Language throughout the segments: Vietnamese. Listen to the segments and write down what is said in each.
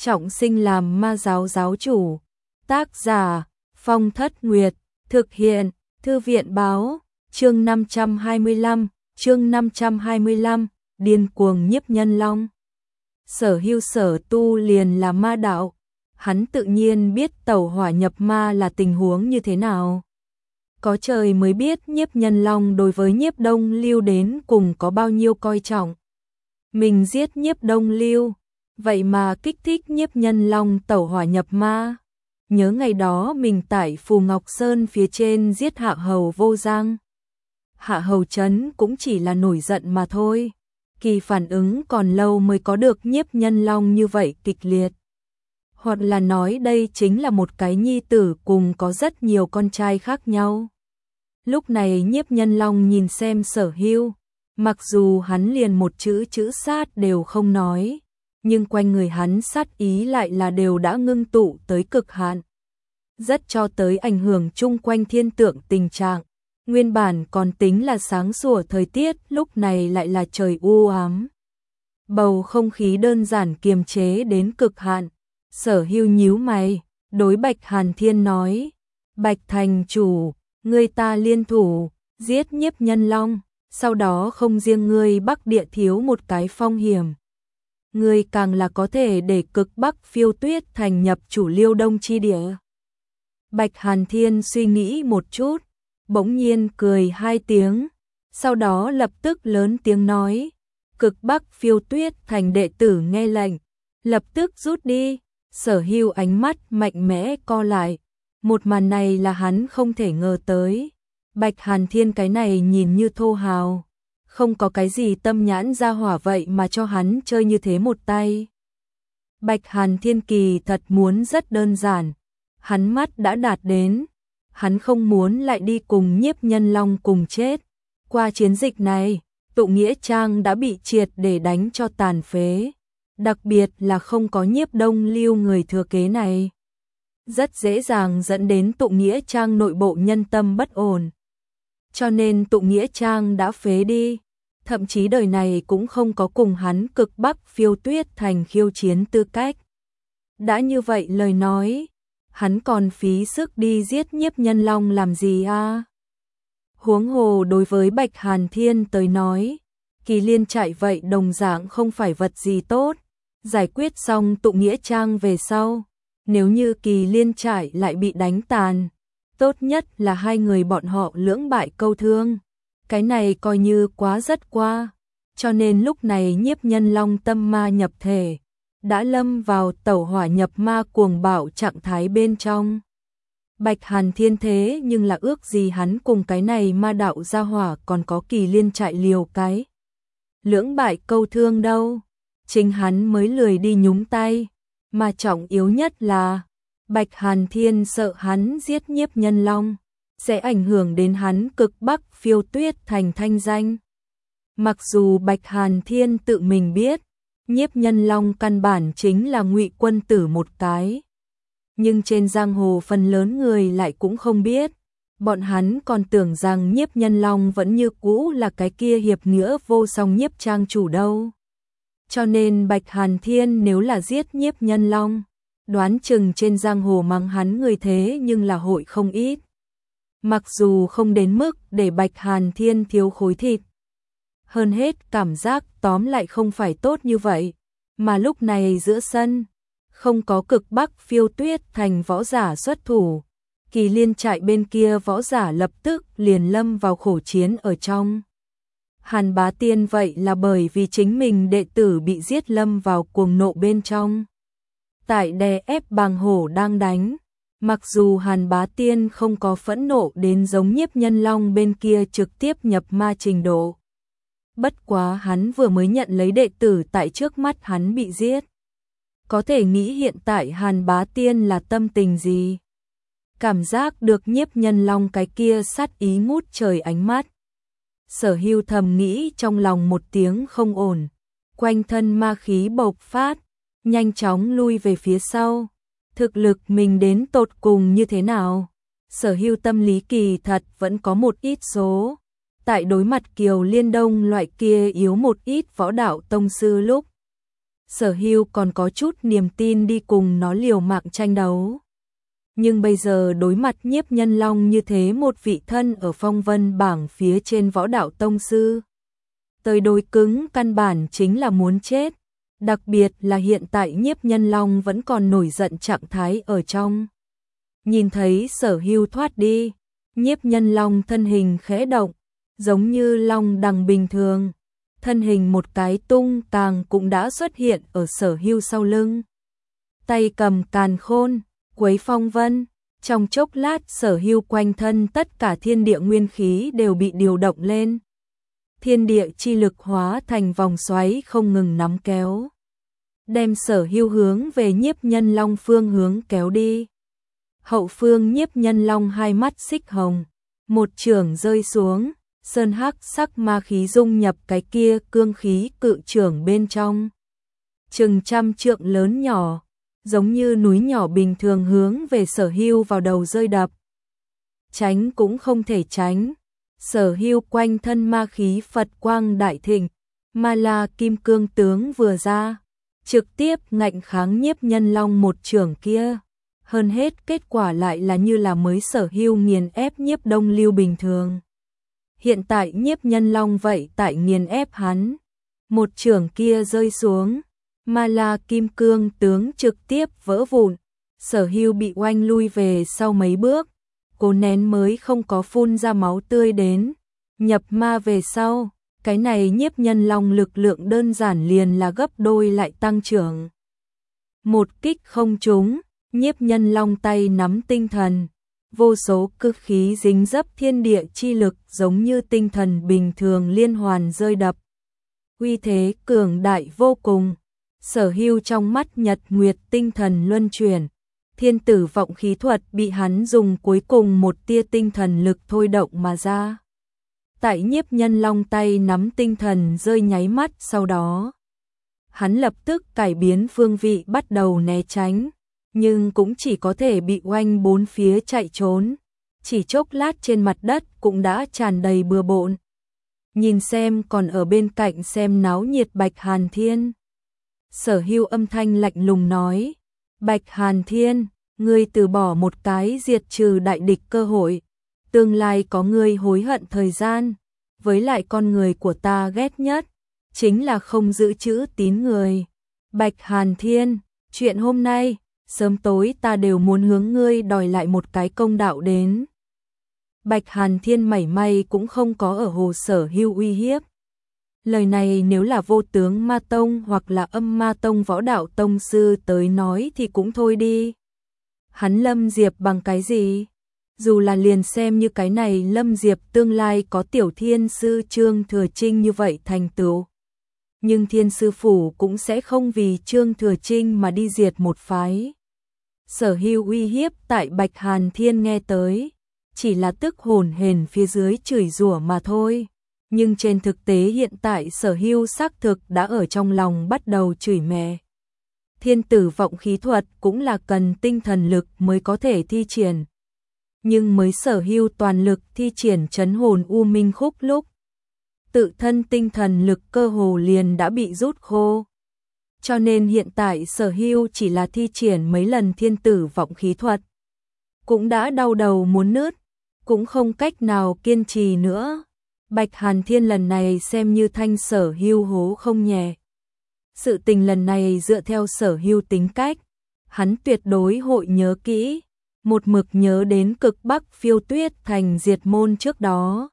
trọng sinh làm ma giáo giáo chủ. Tác giả Phong Thất Nguyệt, thực hiện Thư viện Báo, chương 525, điên cuồng nhiếp nhân long. Sở Hưu sở tu liền là ma đạo, hắn tự nhiên biết tẩu hỏa nhập ma là tình huống như thế nào. Có trời mới biết nhiếp nhân long đối với nhiếp đông lưu đến cùng có bao nhiêu coi trọng. Mình giết nhiếp đông lưu, vậy mà kích thích nhiếp nhân long tẩu hỏa nhập ma. Nhớ ngày đó mình tại Phù Ngọc Sơn phía trên giết Hạ Hầu Vô Giang. Hạ Hầu Trấn cũng chỉ là nổi giận mà thôi. Kỳ phản ứng còn lâu mới có được nhiếp nhân long như vậy kịch liệt. Hoặc là nói đây chính là một cái nhi tử cùng có rất nhiều con trai khác nhau. Lúc này nhiếp nhân long nhìn xem Sở Hưu, mặc dù hắn liền một chữ sát đều không nói, nhưng quanh người hắn sát ý lại là đều đã ngưng tụ tới cực hạn. Rất cho tới ảnh hưởng chung quanh thiên tượng tình trạng. Nguyên bản còn tính là sáng sủa thời tiết, lúc này lại là trời u ám. Bầu không khí đơn giản kiềm chế đến cực hạn. Sở Hưu nhíu mày, đối Bạch Hàn Thiên nói: Bạch thành chủ, ngươi ta liên thủ, giết nhiếp nhân long, sau đó không riêng ngươi Bắc Địa thiếu một cái phong hiểm. Ngươi càng là có thể để cực Bắc Phiêu Tuyết thành nhập chủ Liêu Đông chi địa. Bạch Hàn Thiên suy nghĩ một chút, bỗng nhiên cười hai tiếng, sau đó lập tức lớn tiếng nói: Cực Bắc Phiêu Tuyết thành đệ tử nghe lệnh, lập tức rút đi. Sở Hưu ánh mắt mạnh mẽ co lại, một màn này là hắn không thể ngờ tới. Bạch Hàn Thiên cái này nhìn như thô hào, không có cái gì tâm nhãn ra hỏa vậy mà cho hắn chơi như thế một tay. Bạch Hàn Thiên kỳ thật muốn rất đơn giản, hắn mắt đã đạt đến, hắn không muốn lại đi cùng nhiếp nhân long cùng chết. Qua chiến dịch này, Tụ Nghĩa Trang đã bị triệt để đánh cho tàn phế, đặc biệt là không có nhiếp đông lưu người thừa kế này. Rất dễ dàng dẫn đến Tụ Nghĩa Trang nội bộ nhân tâm bất ổn. Cho nên Tụ Nghĩa Trang đã phế đi, thậm chí đời này cũng không có cùng hắn Cực Bắc Phiêu Tuyết thành khiêu chiến tư cách. Đã như vậy lời nói, hắn còn phí sức đi giết nhiếp nhân long làm gì a? Huống hồ đối với Bạch Hàn Thiên tới nói, Kỳ Liên trại vậy đồng dạng không phải vật gì tốt. Giải quyết xong Tụ Nghĩa Trang về sau, nếu như Kỳ Liên trại lại bị đánh tàn, tốt nhất là hai người bọn họ lưỡng bại câu thương. Cái này coi như quá rất qua, cho nên lúc này nhiếp nhân long tâm ma nhập thể, đã lâm vào tẩu hỏa nhập ma cuồng bạo trạng thái bên trong. Bạch Hàn Thiên thế nhưng là ước gì hắn cùng cái này ma đạo gia hỏa còn có Kỳ Liên trại liều cái lưỡng bại câu thương đâu. Chính hắn mới lười đi nhúng tay, mà trọng yếu nhất là Bạch Hàn Thiên sợ hắn giết nhiếp nhân long sẽ ảnh hưởng đến hắn Cực Bắc Phiêu Tuyết thành thanh danh. Mặc dù Bạch Hàn Thiên tự mình biết nhiếp nhân long căn bản chính là ngụy quân tử một cái, nhưng trên giang hồ phần lớn người lại cũng không biết. Bọn hắn còn tưởng rằng nhiếp nhân long vẫn như cũ là cái kia hiệp nghĩa vô song nhiếp trang chủ đâu. Cho nên Bạch Hàn Thiên nếu là giết nhiếp nhân long, đoán chừng trên giang hồ mắng hắn người thế nhưng là hội không ít. Mặc dù không đến mức để Bạch Hàn Thiên thiếu khối thịt, hơn hết cảm giác tóm lại không phải tốt như vậy. Mà lúc này giữa sân, không có Cực Bắc Phiêu Tuyết thành võ giả xuất thủ, Kỳ Liên trại bên kia võ giả lập tức liền lâm vào khổ chiến ở trong. Hàn Bá Tiên vậy là bởi vì chính mình đệ tử bị giết lâm vào cuồng nộ bên trong. Tại đè ép Bàng Hổ đang đánh, mặc dù Hàn Bá Tiên không có phẫn nộ đến giống nhiếp nhân long bên kia trực tiếp nhập ma trình độ. Bất quá hắn vừa mới nhận lấy đệ tử tại trước mắt hắn bị giết. Có thể nghĩ hiện tại Hàn Bá Tiên là tâm tình gì? Cảm giác được nhiếp nhân long cái kia sát ý ngút trời ánh mắt. Sở Hưu thầm nghĩ trong lòng một tiếng không ổn, quanh thân ma khí bộc phát, nhanh chóng lui về phía sau. Thực lực mình đến tột cùng như thế nào? Sở Hưu tâm lý kỳ thật vẫn có một ít số. Tại đối mặt Kiều Liên Đông loại kia yếu một ít võ đạo tông sư lúc, Sở Hưu còn có chút niềm tin đi cùng nó liều mạng tranh đấu. Nhưng bây giờ đối mặt Nhiếp Nhân Long như thế một vị thân ở phong vân bảng phía trên võ đạo tông sư. Tới đối cứng căn bản chính là muốn chết. Đặc biệt là hiện tại Nhiếp Nhân Long vẫn còn nổi giận trạng thái ở trong. Nhìn thấy Sở Hưu thoát đi, Nhiếp Nhân Long thân hình khẽ động, giống như long đằng bình thường. Thân hình một cái tung tàng cũng đã xuất hiện ở Sở Hưu sau lưng. Tay cầm càn khôn, quấy phong vân, trong chốc lát Sở Hưu quanh thân tất cả thiên địa nguyên khí đều bị điều động lên. Thiên địa chi lực hóa thành vòng xoáy không ngừng nắm kéo, đem Sở Hưu hướng về Nhiếp Nhân Long phương hướng kéo đi. Hậu phương Nhiếp Nhân Long hai mắt xích hồng, một chưởng rơi xuống, sơn hắc sắc ma khí dung nhập cái kia cương khí cự chưởng bên trong. Chừng trăm trượng lớn nhỏ, giống như núi nhỏ bình thường hướng về Sở Hưu vào đầu rơi đập. Tránh cũng không thể tránh. Sở Hưu quanh thân ma khí Phật quang đại thịnh, Ma La Kim Cương tướng vừa ra, trực tiếp ngạnh kháng Nhiếp Nhân Long một chưởng kia. Hơn hết kết quả lại là như là mới Sở Hưu nghiền ép Nhiếp Đông Lưu bình thường. Hiện tại Nhiếp Nhân Long vậy tại nghiền ép hắn. Một chưởng kia rơi xuống, Ma La Kim Cương tướng trực tiếp vỡ vụn. Sở Hưu bị oanh lui về sau mấy bước, cố nén mới không có phun ra máu tươi đến. Nhập ma về sau, cái này Nhiếp Nhân Long lực lượng đơn giản liền là gấp đôi lại tăng trưởng. Một kích không trúng, Nhiếp Nhân Long tay nắm tinh thần, vô số cực khí dính dấp thiên địa chi lực giống như tinh thần bình thường liên hoàn rơi đập. Uy thế cường đại vô cùng. Sở Hưu trong mắt nhật nguyệt tinh thần luân chuyển, thiên tử vọng khí thuật bị hắn dùng cuối cùng một tia tinh thần lực thôi động mà ra. Tại Nhiếp Nhân Long tay nắm tinh thần rơi nháy mắt sau đó, hắn lập tức cải biến phương vị bắt đầu né tránh, nhưng cũng chỉ có thể bị oanh bốn phía chạy trốn. Chỉ chốc lát trên mặt đất cũng đã tràn đầy bừa bộn. Nhìn xem còn ở bên cạnh xem náo nhiệt Bạch Hàn Thiên. Sở Hưu âm thanh lạnh lùng nói, Bạch Hàn Thiên, ngươi từ bỏ một cái diệt trừ đại địch cơ hội, tương lai có ngươi hối hận thời gian, với lại con người của ta ghét nhất, chính là không giữ chữ tín người. Bạch Hàn Thiên, chuyện hôm nay, sớm tối ta đều muốn hướng ngươi đòi lại một cái công đạo đến. Bạch Hàn Thiên mảy may cũng không có ở hồ Sở Hưu uy hiếp. Lời này nếu là Vô Tướng Ma Tông hoặc là Âm Ma Tông võ đạo tông sư tới nói thì cũng thôi đi. Hắn Lâm Diệp bằng cái gì? Dù là liền xem như cái này Lâm Diệp tương lai có tiểu thiên sư Trương Thừa Trinh như vậy thành tựu. Nhưng thiên sư phủ cũng sẽ không vì Trương Thừa Trinh mà đi diệt một phái. Sở Hưu uy hiếp tại Bạch Hàn Thiên nghe tới, chỉ là tức hồn hển phía dưới chửi rủa mà thôi. Nhưng trên thực tế hiện tại Sở Hưu xác thực đã ở trong lòng bắt đầu chửi mẹ. Thiên tử vọng khí thuật cũng là cần tinh thần lực mới có thể thi triển. Nhưng mới Sở Hưu toàn lực thi triển trấn hồn u minh khúc lúc, tự thân tinh thần lực cơ hồ liền đã bị rút khô. Cho nên hiện tại Sở Hưu chỉ là thi triển mấy lần thiên tử vọng khí thuật, cũng đã đau đầu muốn nứt, cũng không cách nào kiên trì nữa. Bạch Hàn Thiên lần này xem như thanh Sở Hưu hố không nhẹ. Sự tình lần này dựa theo Sở Hưu tính cách, hắn tuyệt đối hội nhớ kỹ, một mực nhớ đến cực Bắc Phiêu Tuyết thành diệt môn trước đó.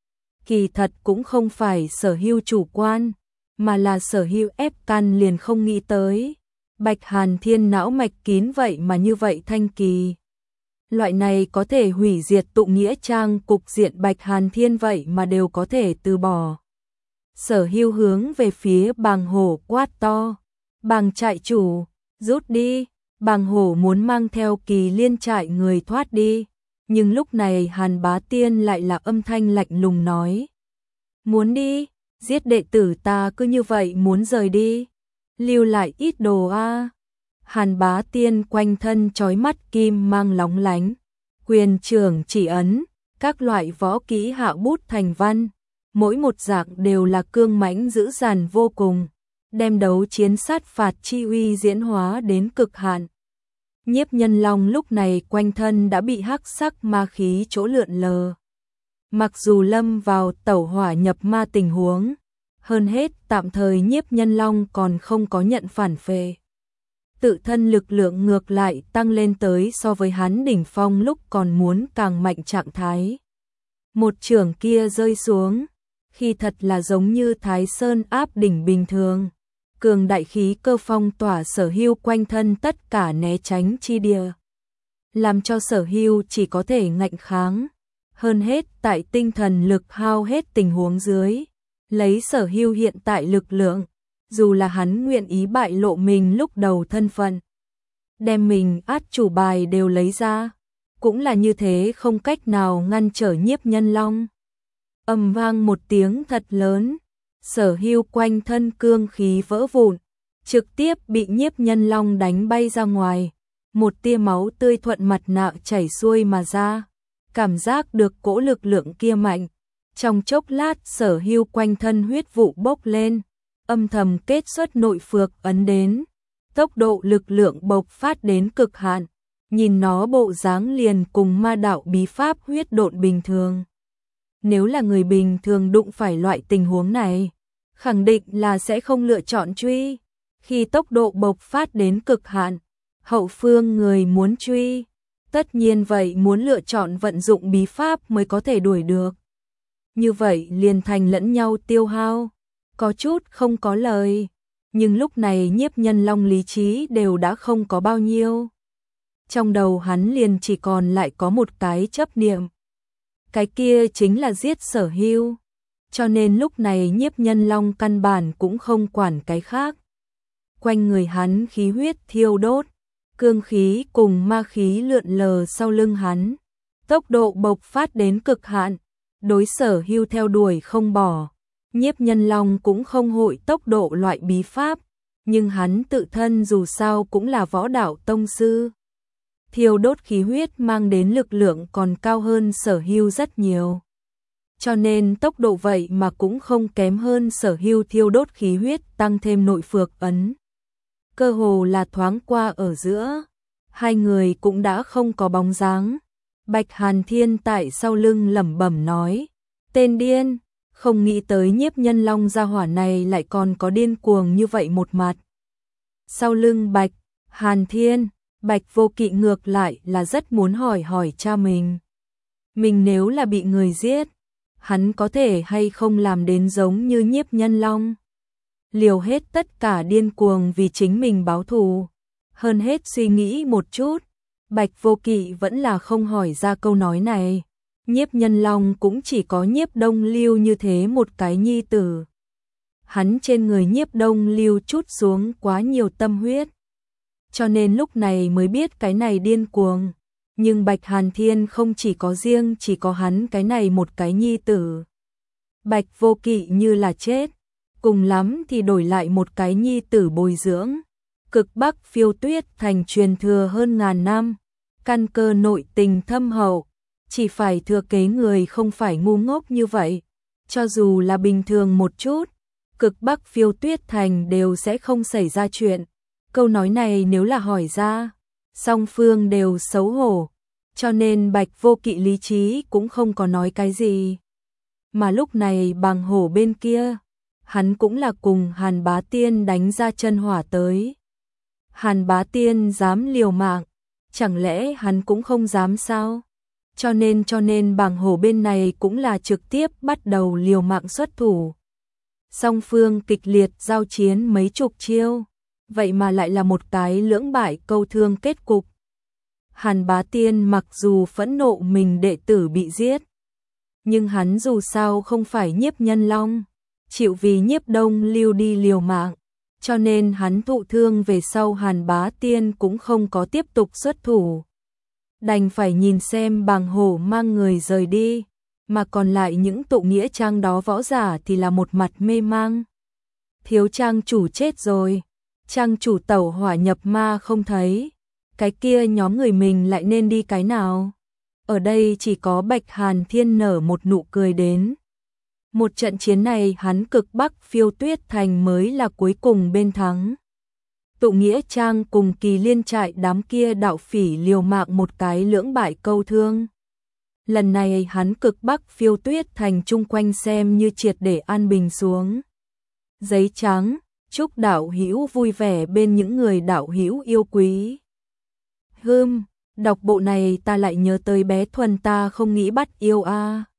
Kỳ thật cũng không phải Sở Hưu chủ quan, mà là Sở Hưu ép căn liền không nghĩ tới. Bạch Hàn Thiên não mạch kín vậy mà như vậy thanh kỳ. Loại này có thể hủy diệt tụ nghĩa trang cục diện Bạch Hàn Thiên vậy mà đều có thể từ bỏ. Sở Hưu hướng về phía Bàng Hổ quát to, Bàng trại chủ, rút đi. Bàng Hổ muốn mang theo Kỳ Liên trại người thoát đi, nhưng lúc này Hàn Bá Tiên lại là âm thanh lạnh lùng nói, muốn đi, giết đệ tử ta cứ như vậy muốn rời đi, lưu lại ít đồ a. Hàn Bá Tiên quanh thân chói mắt kim mang lóng lánh, quyền trưởng chỉ ấn, các loại võ kỹ hạ bút thành văn, mỗi một dạng đều là cương mãnh dữ dằn vô cùng, đem đấu chiến sát phạt chi uy diễn hóa đến cực hạn. Nhiếp Nhân Long lúc này quanh thân đã bị hắc sắc ma khí chỗ lượn lờ. Mặc dù lâm vào tẩu hỏa nhập ma tình huống, hơn hết tạm thời Nhiếp Nhân Long còn không có nhận phản phệ. Tự thân lực lượng ngược lại tăng lên tới so với hắn đỉnh phong lúc còn muốn càng mạnh trạng thái. Một chưởng kia rơi xuống, khi thật là giống như Thái Sơn áp đỉnh bình thường. Cường đại khí cơ phong tỏa Sở Hưu quanh thân tất cả né tránh chi địa, làm cho Sở Hưu chỉ có thể ngạnh kháng. Hơn hết tại tinh thần lực hao hết tình huống dưới, lấy Sở Hưu hiện tại lực lượng, dù là hắn nguyện ý bại lộ mình lúc đầu thân phận, đem mình át chủ bài đều lấy ra, cũng là như thế không cách nào ngăn trở Nhiếp Nhân Long. Ầm vang một tiếng thật lớn, Sở Hưu quanh thân cương khí vỡ vụn, trực tiếp bị Nhiếp Nhân Long đánh bay ra ngoài, một tia máu tươi thuận mặt nạ chảy xuôi mà ra, cảm giác được cỗ lực lượng kia mạnh, trong chốc lát Sở Hưu quanh thân huyết vụ bốc lên, âm thầm kết xuất nội phược ấn đến, tốc độ lực lượng bộc phát đến cực hạn, nhìn nó bộ dáng liền cùng ma đạo bí pháp huyết độn bình thường. Nếu là người bình thường đụng phải loại tình huống này, khẳng định là sẽ không lựa chọn truy. Khi tốc độ bộc phát đến cực hạn, hậu phương người muốn truy, tất nhiên vậy muốn lựa chọn vận dụng bí pháp mới có thể đuổi được. Như vậy liền thành lẫn nhau tiêu hao, có chút không có lời. Nhưng lúc này Nhiếp Nhân Long lý trí đều đã không có bao nhiêu. Trong đầu hắn liền chỉ còn lại có một cái chấp niệm. Cái kia chính là giết Sở Hưu. Cho nên lúc này Nhiếp Nhân Long căn bản cũng không quản cái khác. Quanh người hắn khí huyết thiêu đốt, cương khí cùng ma khí lượn lờ sau lưng hắn. Tốc độ bộc phát đến cực hạn, đối Sở Hưu theo đuổi không bỏ. Nhiếp Nhân Long cũng không hội tốc độ loại bí pháp, nhưng hắn tự thân dù sao cũng là võ đạo tông sư. Thiêu đốt khí huyết mang đến lực lượng còn cao hơn Sở Hưu rất nhiều. Cho nên tốc độ vậy mà cũng không kém hơn Sở Hưu thiêu đốt khí huyết tăng thêm nội phược ấn. Cơ hồ là thoáng qua ở giữa, hai người cũng đã không có bóng dáng. Bạch Hàn Thiên tại sau lưng lẩm bẩm nói, tên điên, không nghĩ tới Nhiếp Nhân Long gia hỏa này lại còn có điên cuồng như vậy một mặt. Sau lưng Bạch Hàn Thiên, Bạch Vô Kỵ ngược lại là rất muốn hỏi cha mình. Mình nếu là bị người giết, hắn có thể hay không làm đến giống như Nhiếp Nhân Long, liều hết tất cả điên cuồng vì chính mình báo thù. Hơn hết suy nghĩ một chút, Bạch Vô Kỵ vẫn là không hỏi ra câu nói này. Nhiếp Nhân Long cũng chỉ có Nhiếp Đông Lưu như thế một cái nhi tử. Hắn trên người Nhiếp Đông Lưu chút xuống quá nhiều tâm huyết, cho nên lúc này mới biết cái này điên cuồng. Nhưng Bạch Hàn Thiên không chỉ có riêng chỉ có hắn cái này một cái nhi tử. Bạch Vô Kỵ như là chết, cùng lắm thì đổi lại một cái nhi tử bồi dưỡng. Cực Bắc Phiêu Tuyết thành truyền thừa hơn ngàn năm, căn cơ nội tình thâm hậu, chỉ phải thừa kế người không phải ngu ngốc như vậy. Cho dù là bình thường một chút, Cực Bắc Phiêu Tuyết thành đều sẽ không xảy ra chuyện. Câu nói này nếu là hỏi ra, song phương đều xấu hổ, cho nên Bạch Vô Kỵ lý trí cũng không có nói cái gì. Mà lúc này Bàng Hổ bên kia, hắn cũng là cùng Hàn Bá Tiên đánh ra chân hỏa tới. Hàn Bá Tiên dám liều mạng, chẳng lẽ hắn cũng không dám sao? Cho nên Bàng Hổ bên này cũng là trực tiếp bắt đầu liều mạng xuất thủ. Song phương kịch liệt giao chiến mấy chục chiêu, vậy mà lại là một cái lưỡng bại câu thương kết cục. Hàn Bá Tiên mặc dù phẫn nộ mình đệ tử bị giết, nhưng hắn dù sao không phải Nhiếp Nhân Long, chịu vì Nhiếp Đông Lưu đi liều mạng, cho nên hắn thụ thương về sau Hàn Bá Tiên cũng không có tiếp tục xuất thủ. Đành phải nhìn xem Bàng Hổ mang người rời đi, mà còn lại những tụ nghĩa trang đó võ giả thì là một mặt mê mang. Thiếu trang chủ chết rồi, trang chủ tẩu hỏa nhập ma không thấy, cái kia nhóm người mình lại nên đi cái nào? Ở đây chỉ có Bạch Hàn Thiên nở một nụ cười đến. Một trận chiến này hắn cực Bắc Phiêu Tuyết Thành mới là cuối cùng bên thắng. Tụ Nghĩa Trang cùng Kỳ Liên trại đám kia đạo phỉ liều mạng một cái lưỡng bại câu thương. Lần này hắn cực Bắc Phiêu Tuyết Thành chung quanh xem như triệt để an bình xuống. Giấy trắng, chúc đạo hữu vui vẻ bên những người đạo hữu yêu quý. Đọc bộ này ta lại nhớ tới bé Thuần ta không nghĩ bắt yêu a.